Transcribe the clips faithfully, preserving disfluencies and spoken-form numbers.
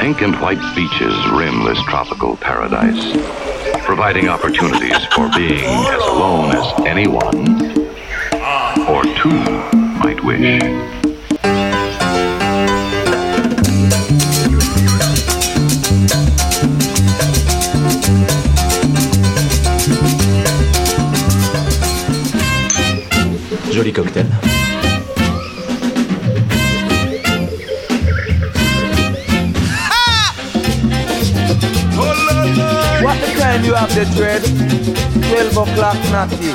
Pink and white beaches rim this tropical paradise, providing opportunities for being as alone as anyone or two might wish. Joli cocktail. What the time you have the dread? twelve o'clock natty.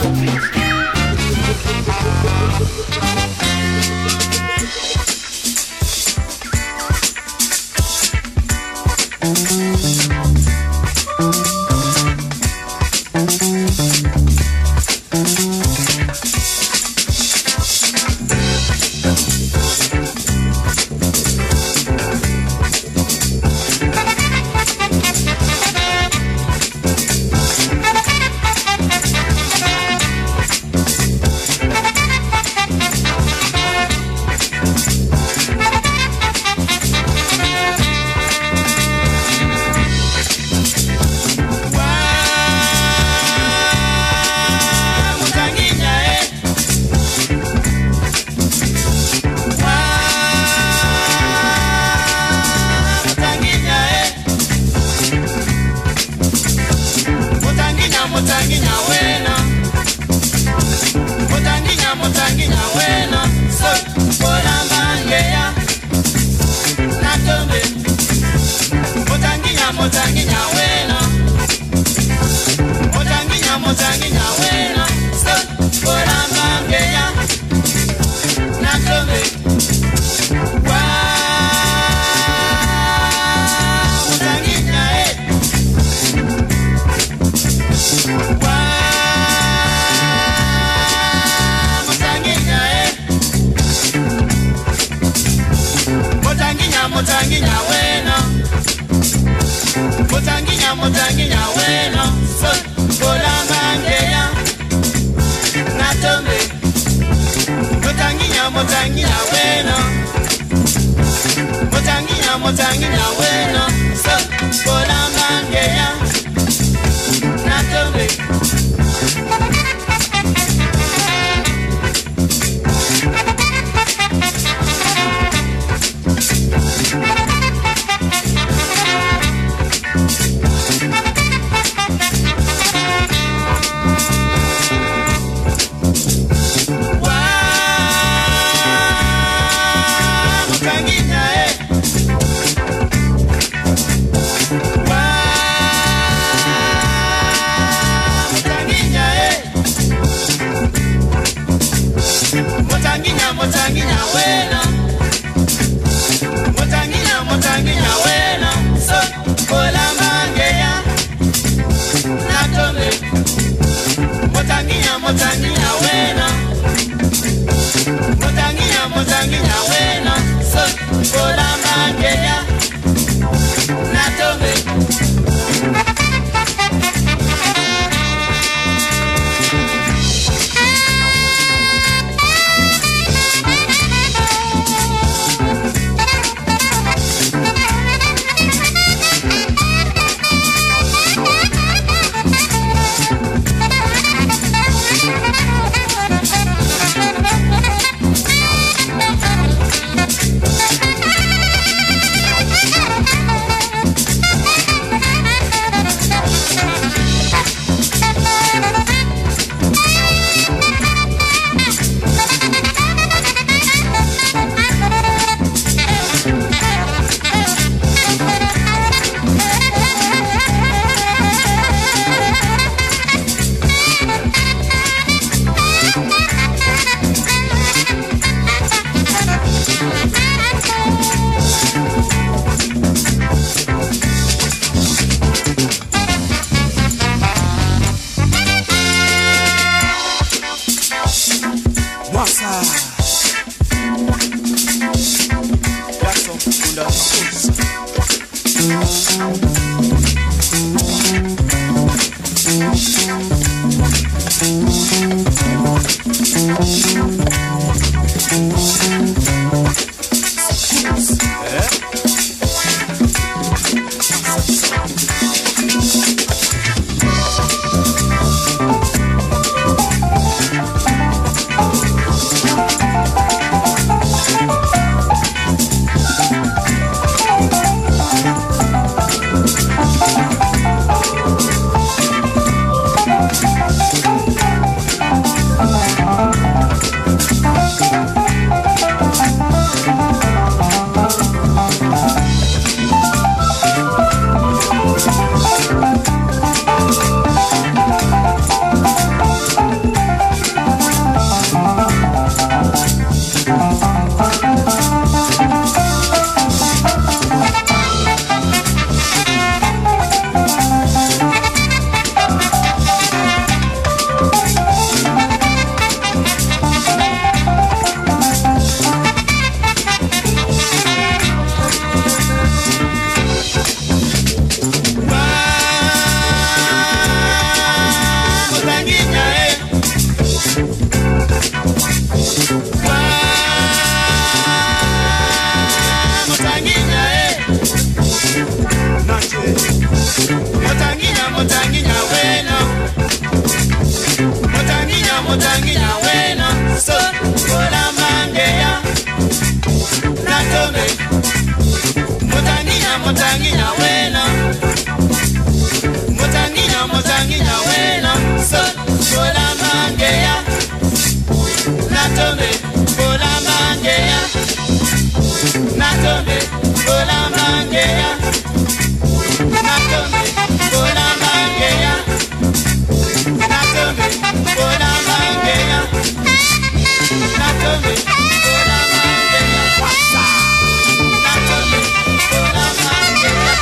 Natome, Bola Mangea. Natome, Bola Mangea. Natome, Bola Mangea. Natome, Bola Mangea. Natome, Bola Mangea. What's Natome, Bola Mangea.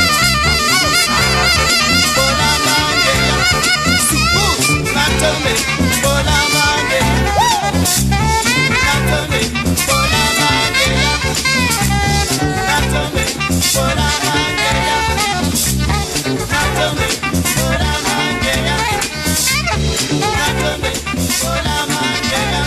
Bola Mangea. Subus, Natome, Bola Mangea. Natome, Bola Mangea. Natome, Bola Mangea. Natome, Bola Mangea. Natome, Bola Mangea.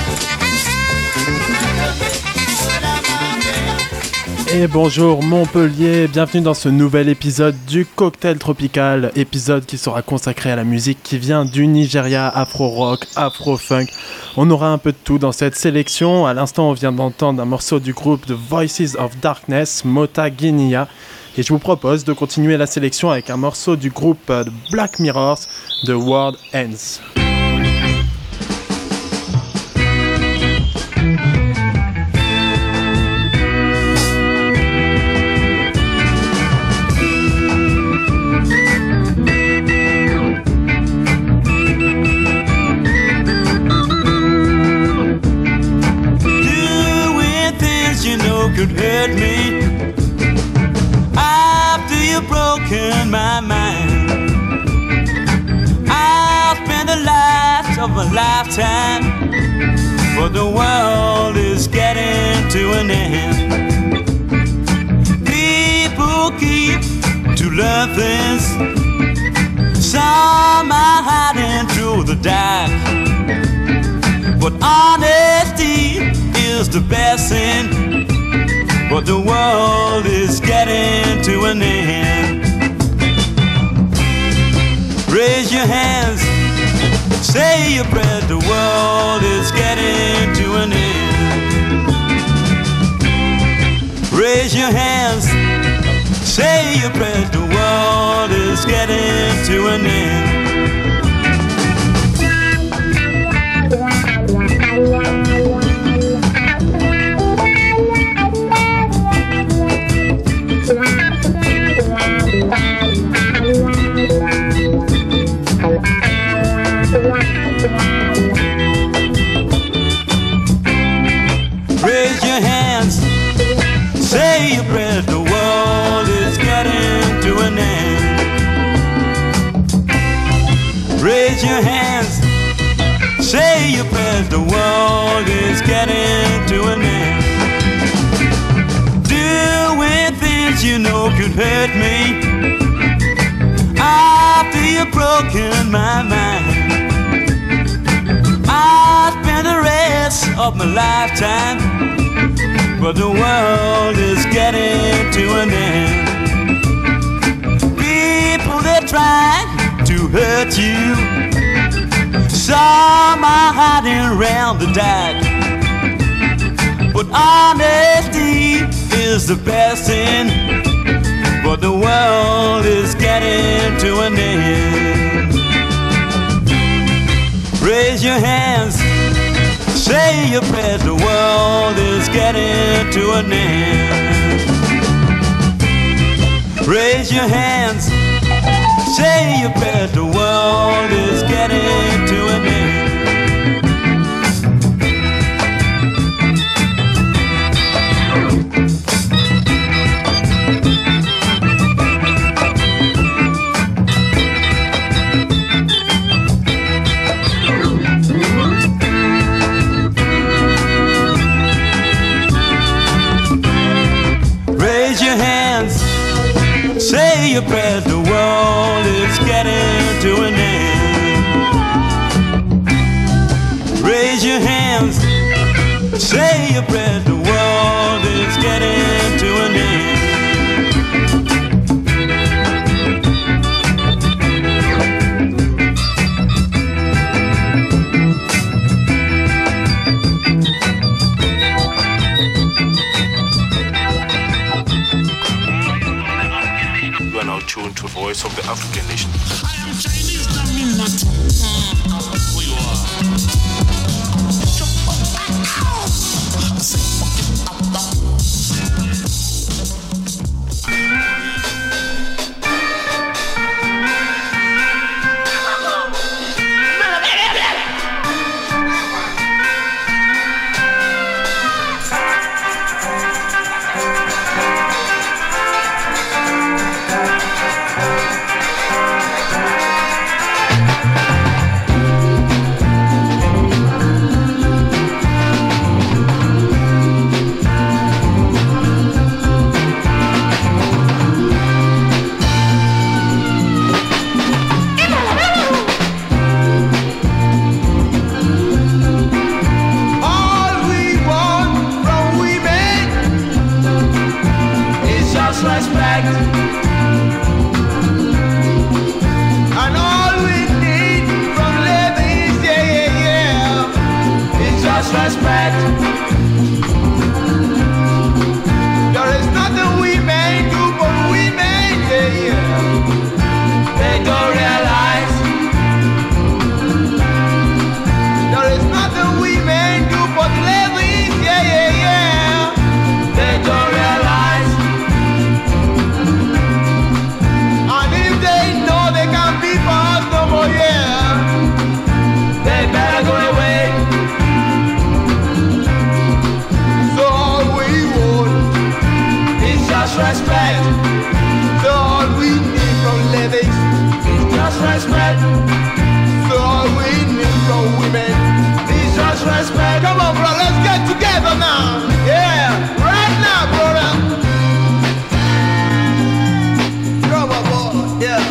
Et bonjour Montpellier, bienvenue dans ce nouvel épisode du Cocktail Tropical, épisode qui sera consacré à la musique qui vient du Nigeria, afro-rock, afro-funk. On aura un peu de tout dans cette sélection. À l'instant, on vient d'entendre un morceau du groupe The Voices of Darkness, Mota Guinea. Et je vous propose de continuer la sélection avec un morceau du groupe The Black Mirrors, The World Ends. Could hurt me after you've broken my mind. I'll spend the last of my lifetime, but the world is getting to an end. People keep to learn things. Some are hiding through the dark, but honesty is the best thing. But the world is getting to an end. Raise your hands, say your prayer. The world is getting to an end. Raise your hands, say your prayer. The world is getting to an end. Raise your hands, say your prayer. The world is getting to an end. Raise your hands, say your prayers. The world is getting to an end. Doing things you know could hurt me after you've broken my mind. I spend the rest of my lifetime, but the world is getting to an end. People, they're trying to hurt you. Some are hiding around the dark, but honesty is the best thing. But the world is getting to an end. Raise your hands, say your prayers. The world is getting to an end. Raise your hands, say your prayers. The world is getting to an end. Raise your hands, say your prayers. The world is getting to an end. Raise your hands, say your prayers. The world is getting to an end. You are now tuned to Voice of the African Nation. I am Chinese, that means nothing. Who you are? respect. So all we need from ladies is just respect. So all we need from women is just respect. Come on, brother, let's get together now. Yeah, right now, brother. Come on, boy. Yeah.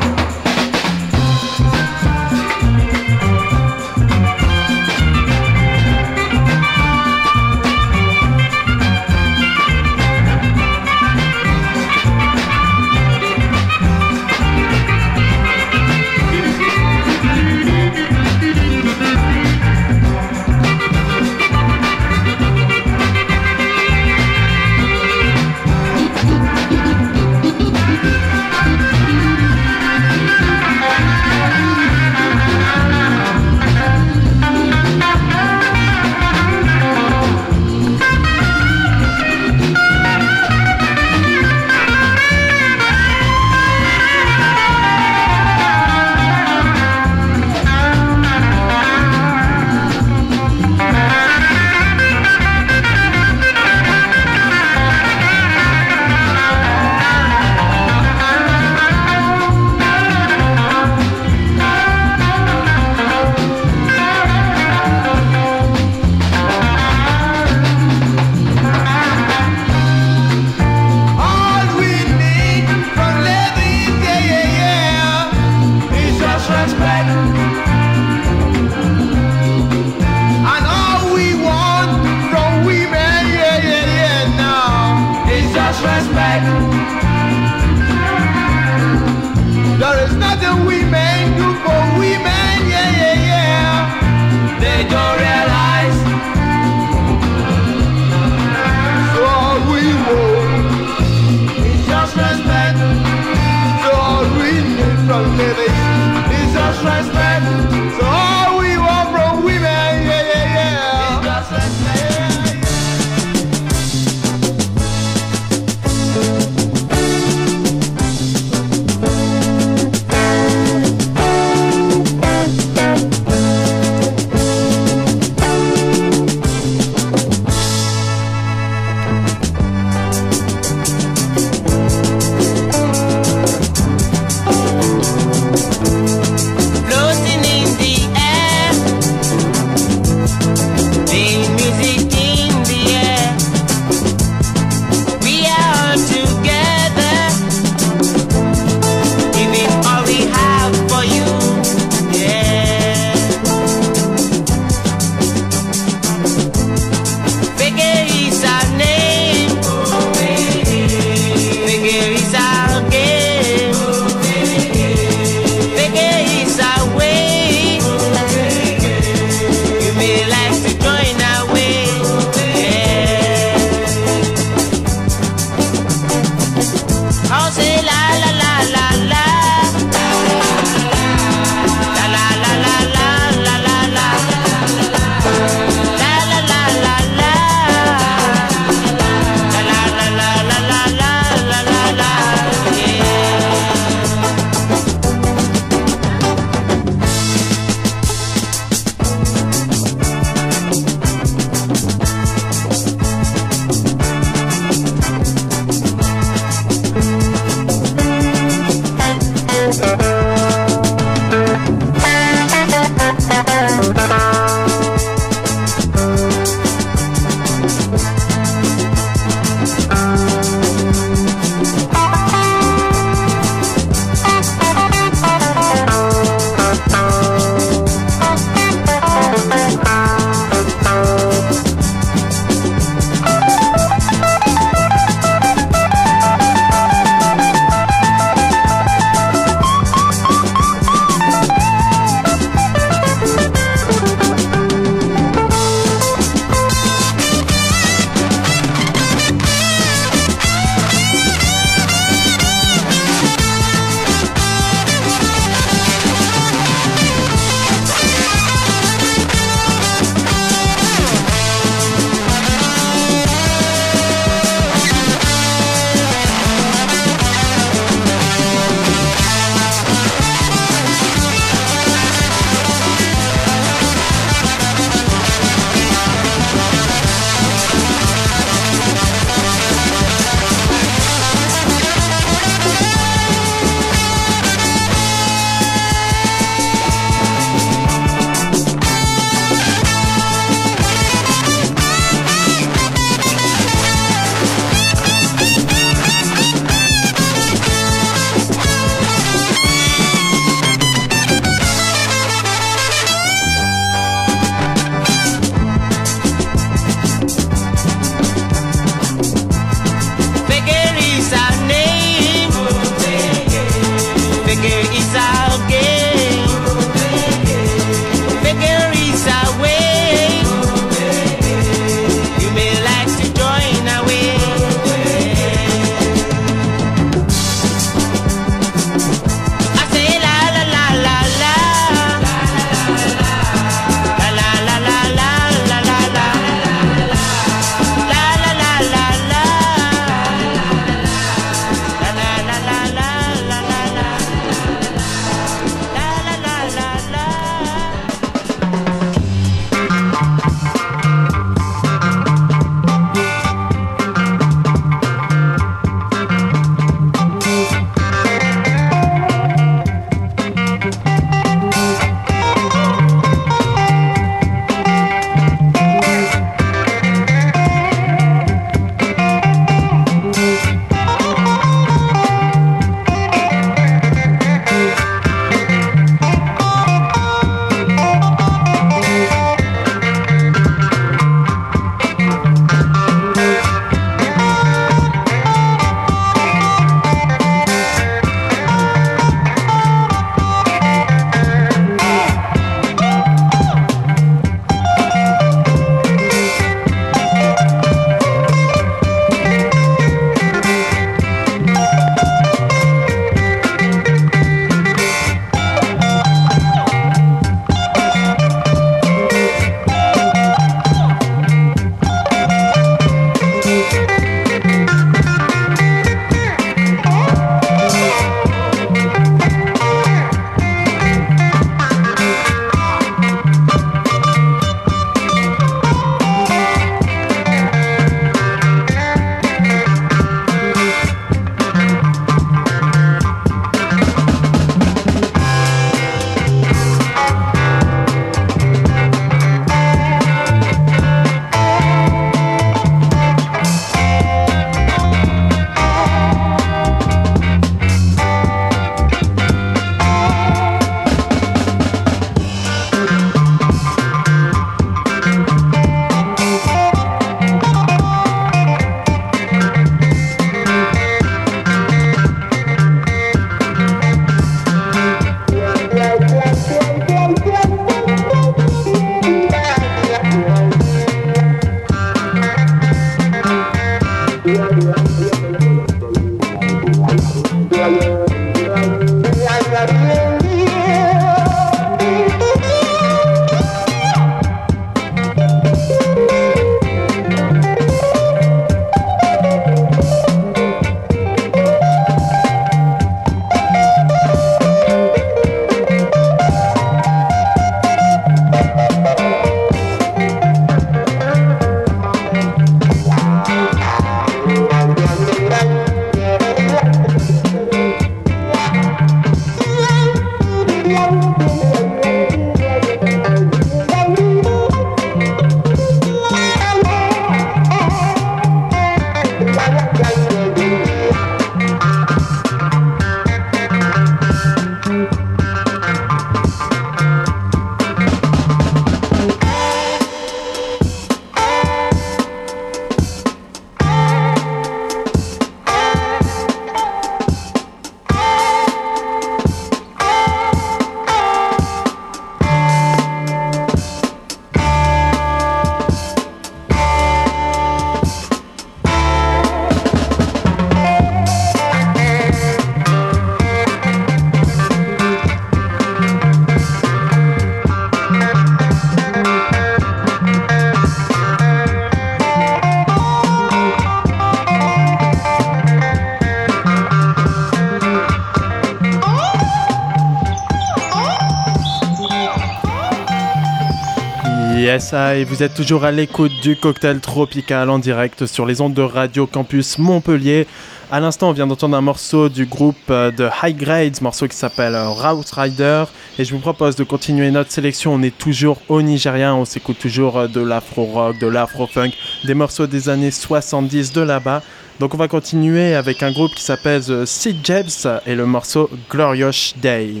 S A et vous êtes toujours à l'écoute du Cocktail Tropical en direct sur les ondes de Radio Campus Montpellier. À l'instant, on vient d'entendre un morceau du groupe de High Grades, morceau qui s'appelle Route Rider. Et je vous propose de continuer notre sélection. On est toujours au Nigeria, on s'écoute toujours de l'afro-rock, de l'afro-funk, des morceaux des années soixante-dix de là-bas. Donc on va continuer avec un groupe qui s'appelle The Sid Jebs et le morceau Glorious Day.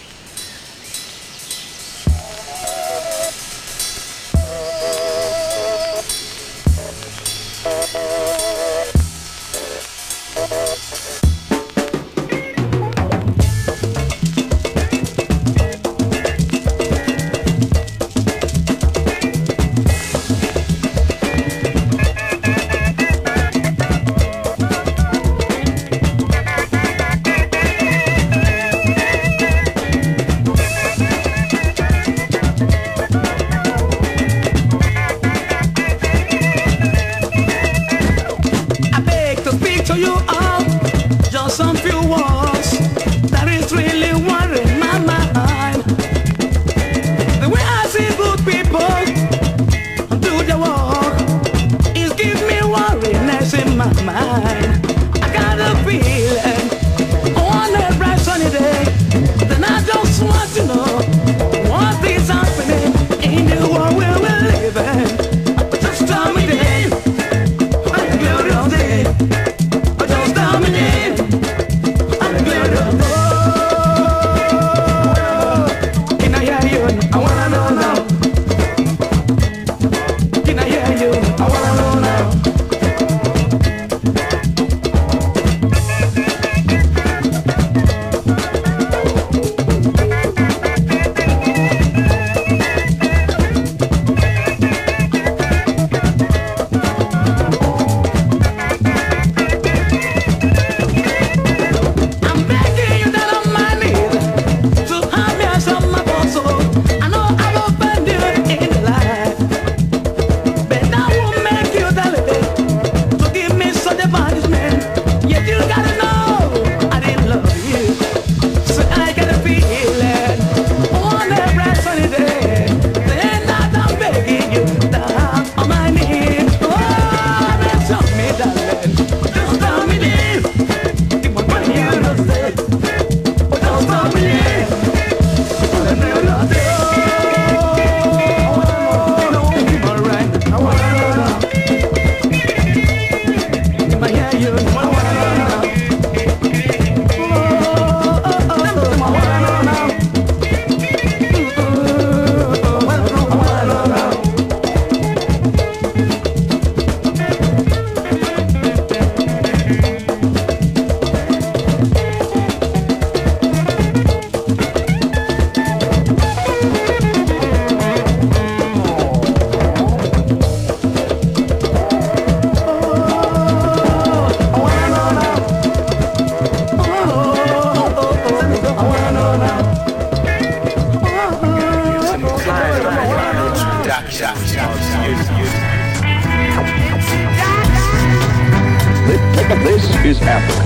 This is Africa,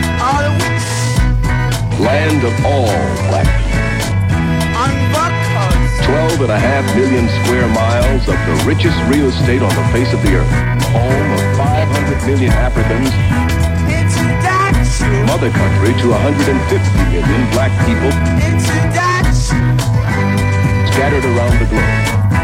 land of all black people. Twelve and a half million square miles of the richest real estate on the face of the earth. Home of five hundred million Africans. Mother country to one hundred fifty million black people scattered around the globe.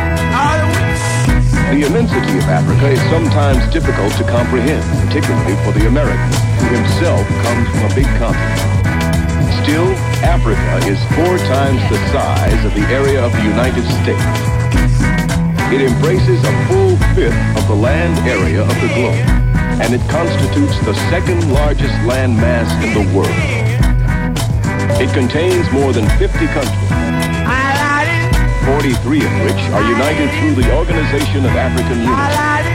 The immensity of Africa is sometimes difficult to comprehend, particularly for the American, who himself comes from a big continent. Still, Africa is four times the size of the area of the United States. It embraces a full fifth of the land area of the globe, and it constitutes the second largest land mass in the world. It contains more than fifty countries, forty-three of which are united through the Organization of African Unity.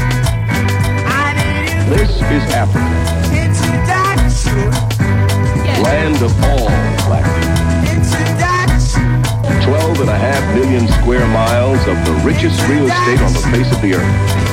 This is Africa, land of all black people. Twelve and a half million square miles of the richest real estate on the face of the earth.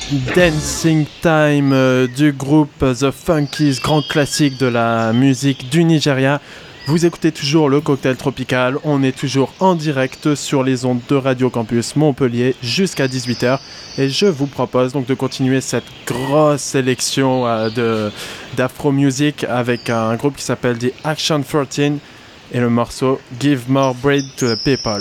Dancing Time euh, du groupe The Funkies, grand classique de la musique du Nigeria. Vous écoutez toujours le Cocktail Tropical, on est toujours en direct sur les ondes de Radio Campus Montpellier jusqu'à dix-huit heures et je vous propose donc de continuer cette grosse sélection euh, de, d'Afro Music avec un groupe qui s'appelle The Action treize et le morceau Give More Bread to the People.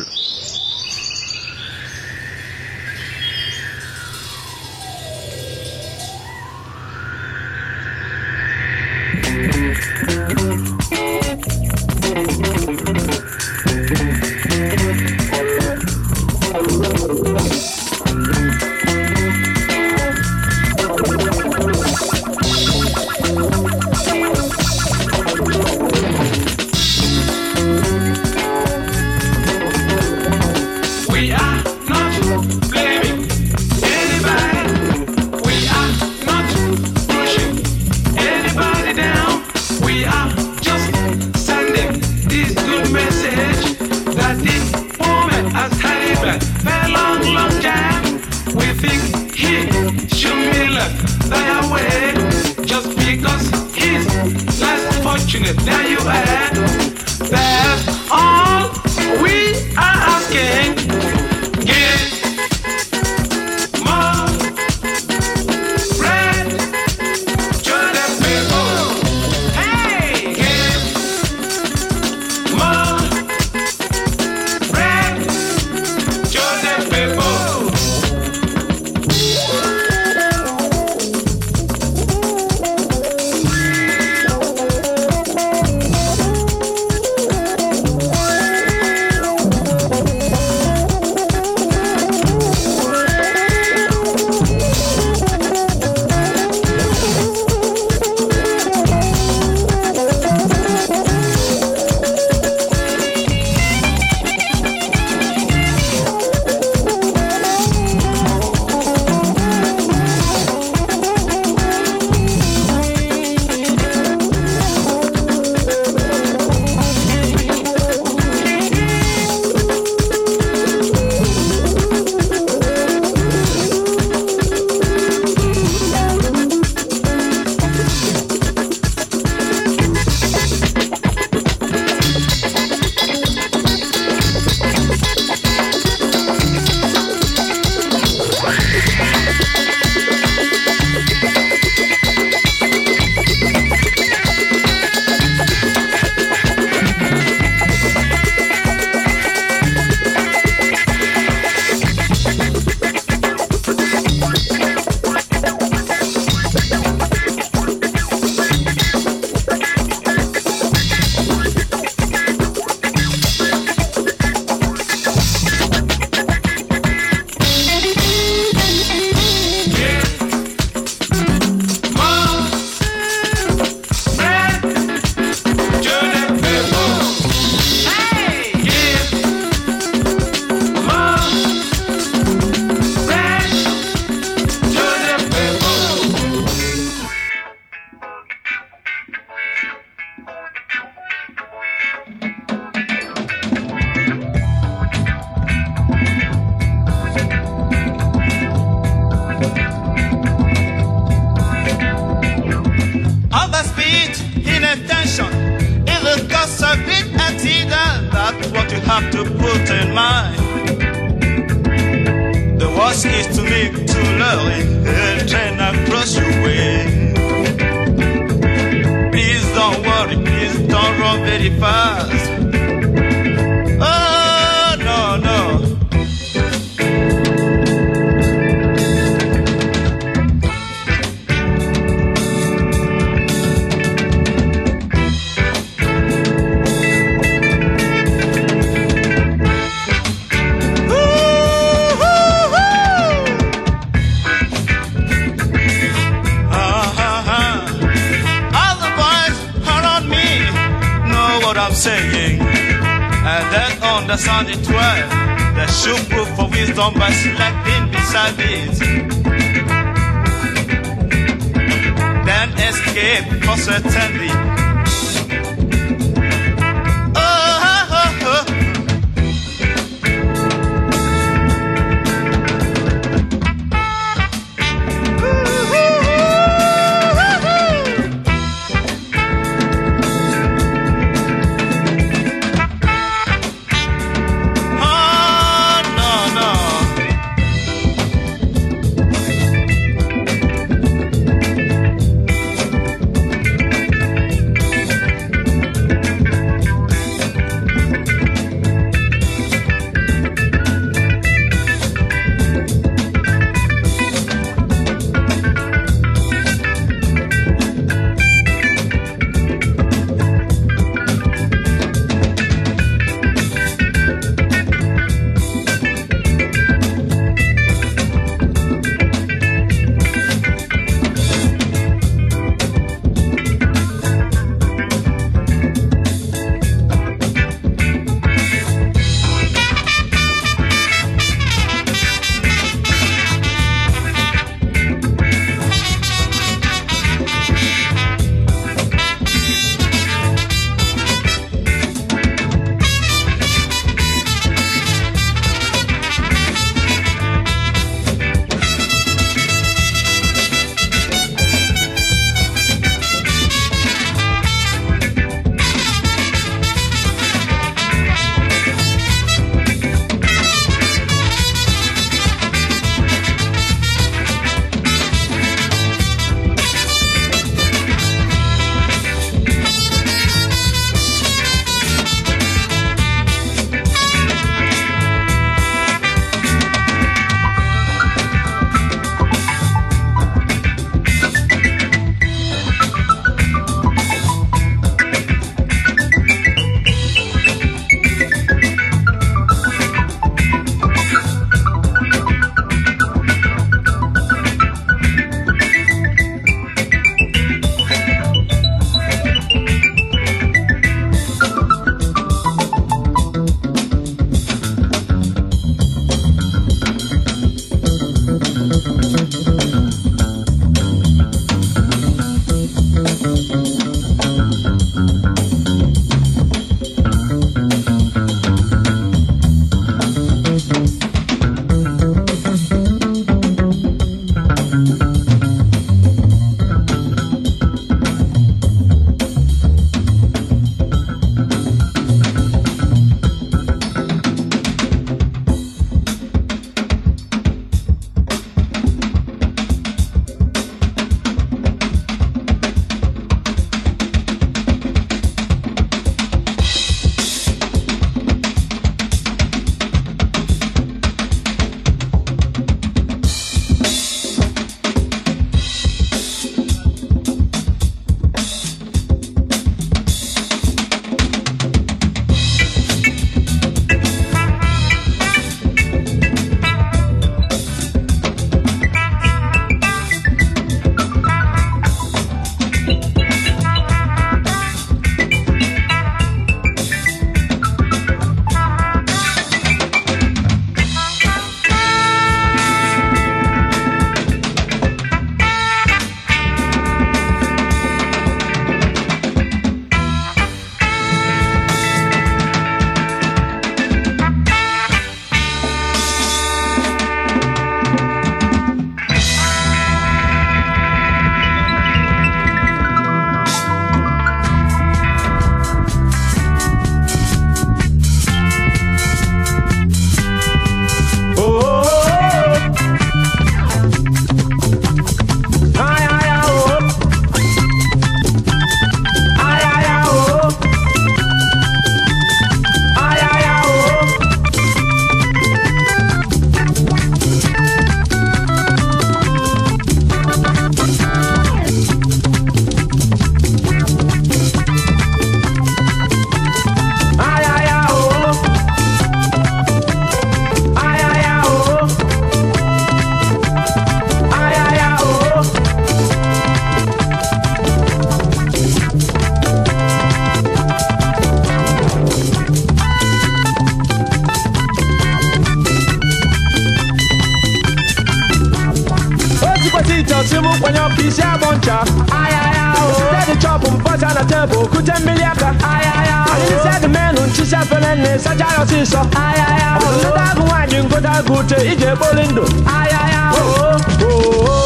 kwanyo kisia boncha. Ay ay ay. Steady chop um pot on the table. Kute miliaka. Ay ay ay. I said the man who chisha felene sajaro siso. Ay ay ay. Nda ku wanyu ngoda gute ije bolindo. Ay ay ay. Oh oh oh.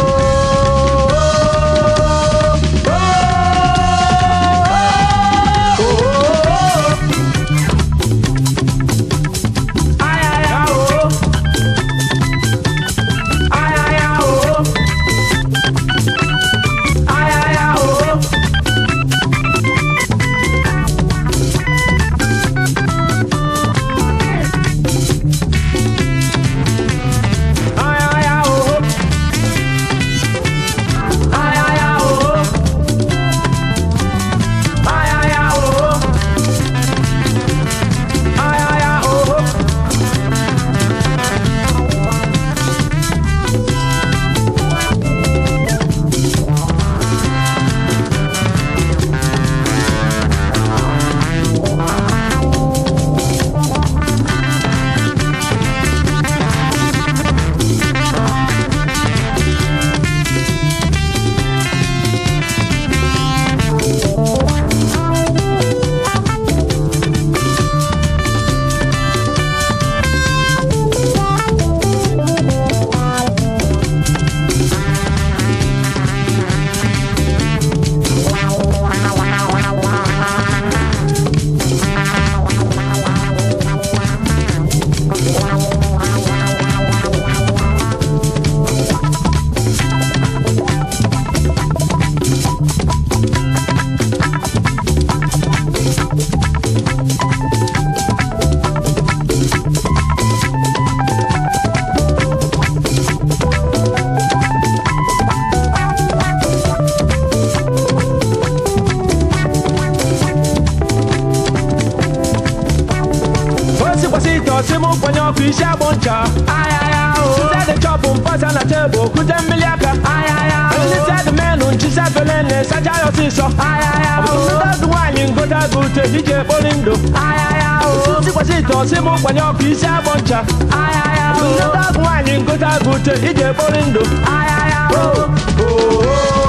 Fisha boncha, ay ay ay. Oh, the chop um pot on the table, kute miliaka, ay ay ay. Oh, said the man who chisha felene sajaro siso, ay ay ay. Oh, nda ku wanyu ngoda gute ije bolindo, ay ay ay. Oh, si kwasito simu kwanyo fisha boncha, ay ay ay. Oh, nda ku wanyu ngoda gute ije bolindo, ay ay ay. Oh oh oh.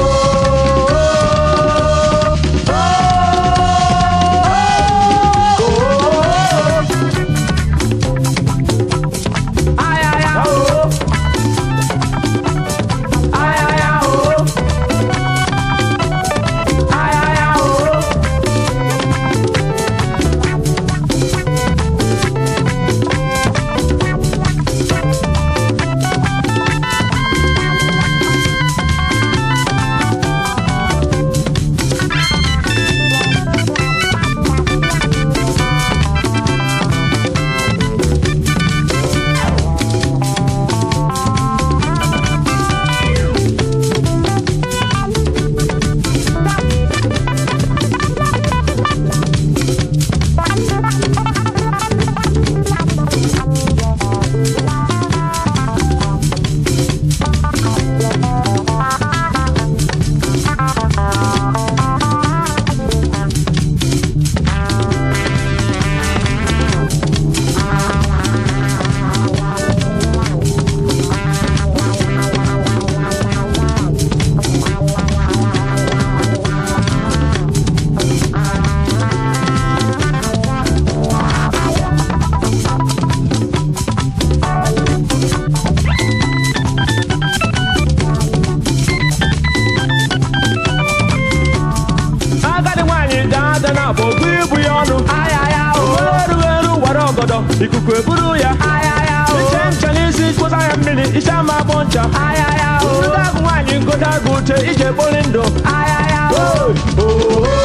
Ikuku eburu ya, ichem chalisi kwota ya mmiri, ishama boncha, nda ku wanyu ngoda gute ije bolindo, oh oh oh.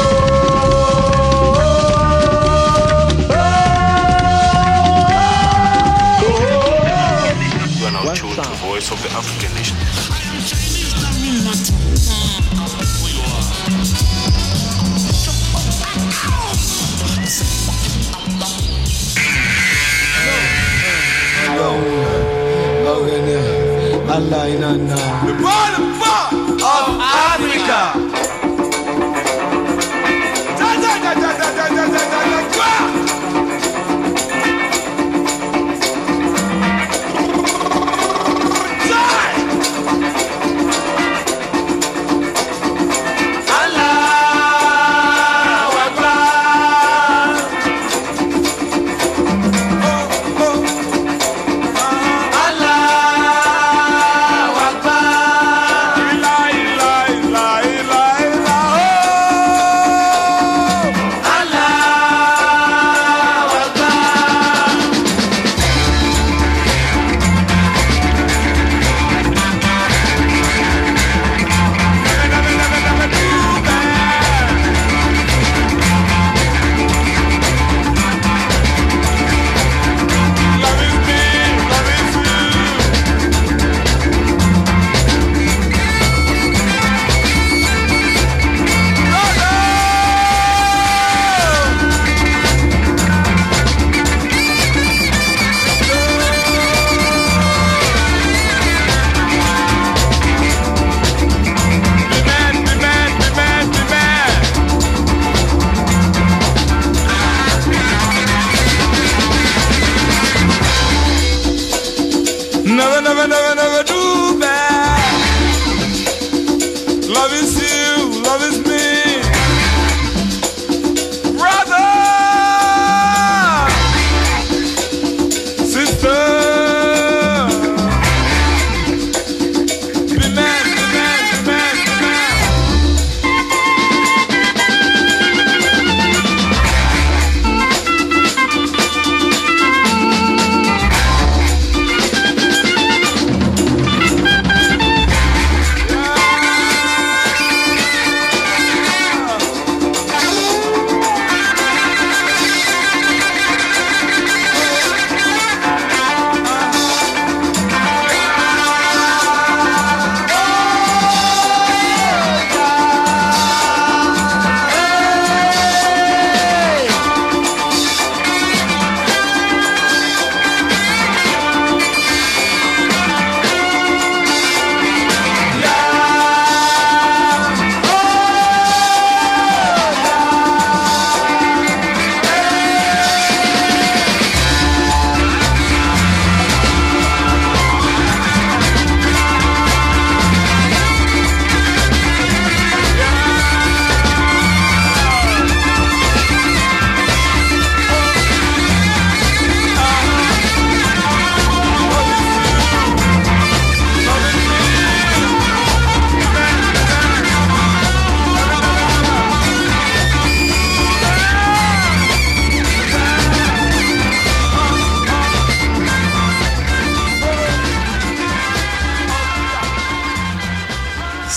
You are now tuned to the voice of the African nation. Allah inanna. The born of Africa. Da da da da da da da da da da. Die.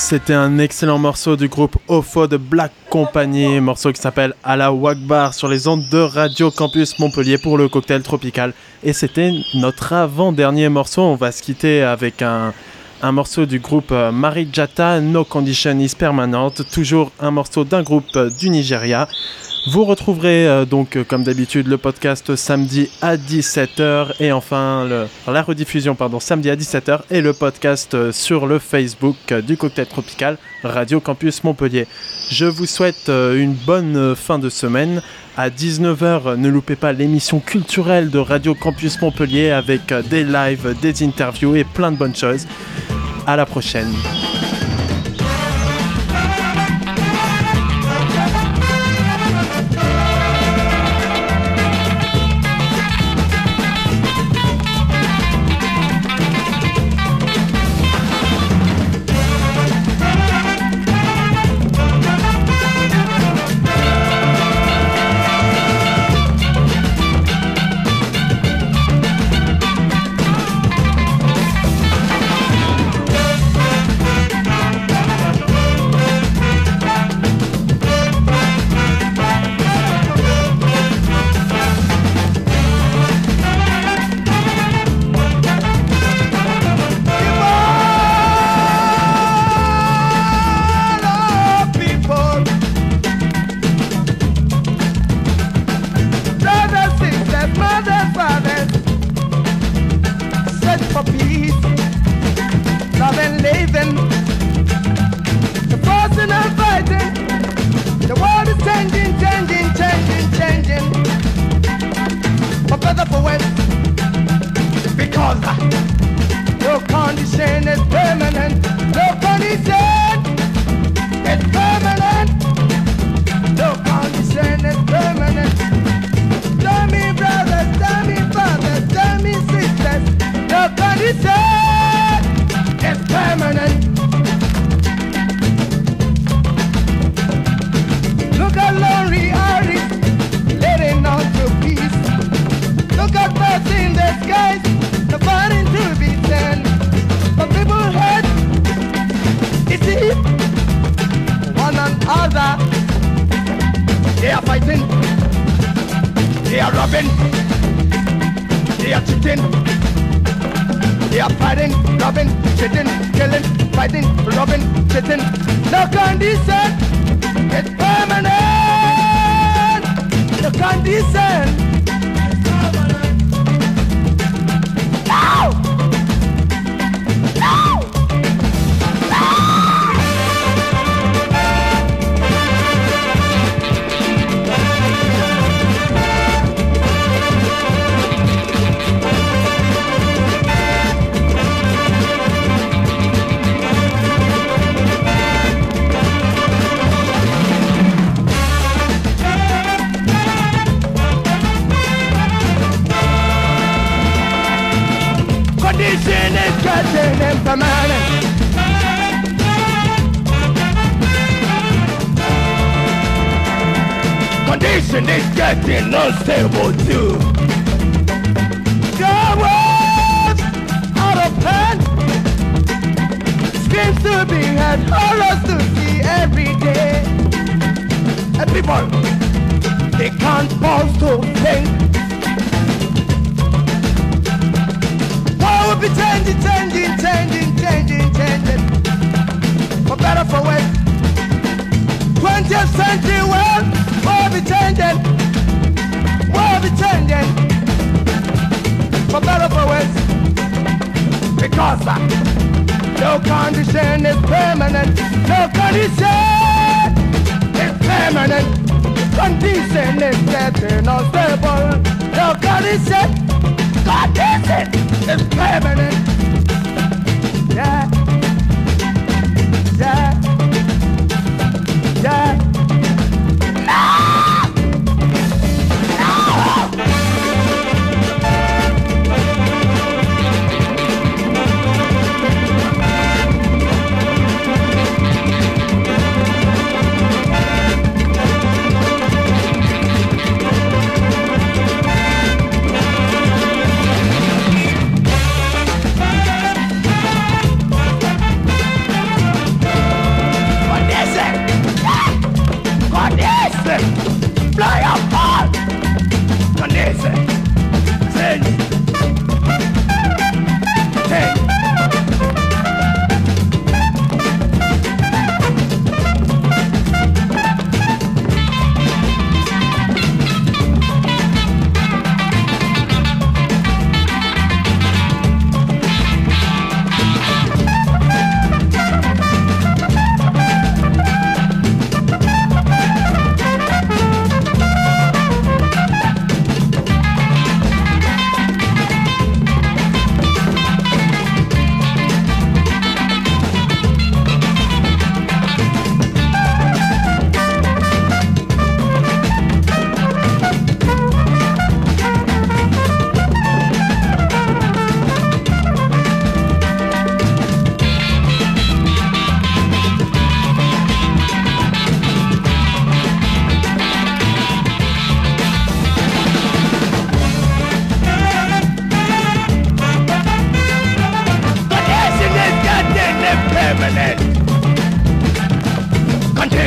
C'était un excellent morceau du groupe Ofo de Black Company, morceau qui s'appelle Allah Wakbar sur les ondes de Radio Campus Montpellier pour le cocktail tropical. Et c'était notre avant-dernier morceau. On va se quitter avec un, un morceau du groupe Marijata, No Condition is Permanent, toujours un morceau d'un groupe du Nigeria. Vous retrouverez euh, donc euh, comme d'habitude le podcast samedi à dix-sept heures et enfin le, la rediffusion pardon, samedi à dix-sept heures et le podcast euh, sur le Facebook euh, du Cocktail Tropical Radio Campus Montpellier. Je vous souhaite euh, une bonne euh, fin de semaine. À dix-neuf heures, euh, ne loupez pas l'émission culturelle de Radio Campus Montpellier avec euh, des lives, des interviews et plein de bonnes choses. À la prochaine. Condition is getting unstable too. Your words out of pen, screams to be heard, horrors to see every day. And people, they can't pause to think. What will be changing, changing, changing, changing, changing, for better, for worse. twentieth century world will be changing, will be changing, for better, for worse. Because uh, no condition is permanent, no condition is permanent. Condition is getting unstable, no condition, condition is permanent. Yeah, yeah. Yeah. No! No!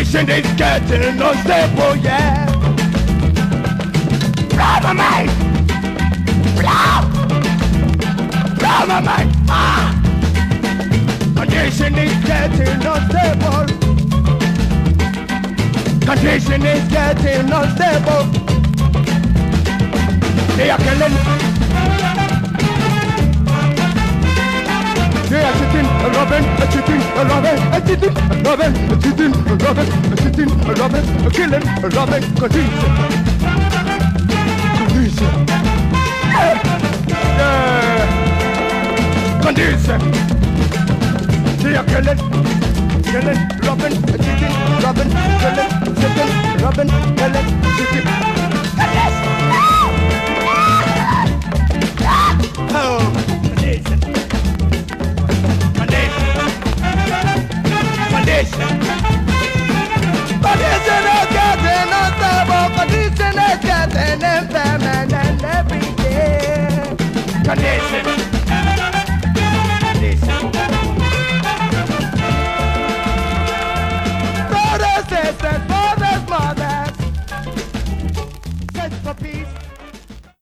Condition is getting unstable, yeah. Blow my mind. Blow. Blow my mind. Ah. Condition is getting unstable. Condition is getting unstable. They are killing. They are sitting, robbing, sitting, robbing, sitting, robbing, sitting, robbing, sitting, robbing, killing, robbing, condition. Condition. Yeah. Condition. They are killing, killing, robbing, sitting, robbing, killing, sitting, robbing, killing, sitting. Oh, condition. Condition. Condition is getting unstable. Condition is getting impermanent every day. Condition.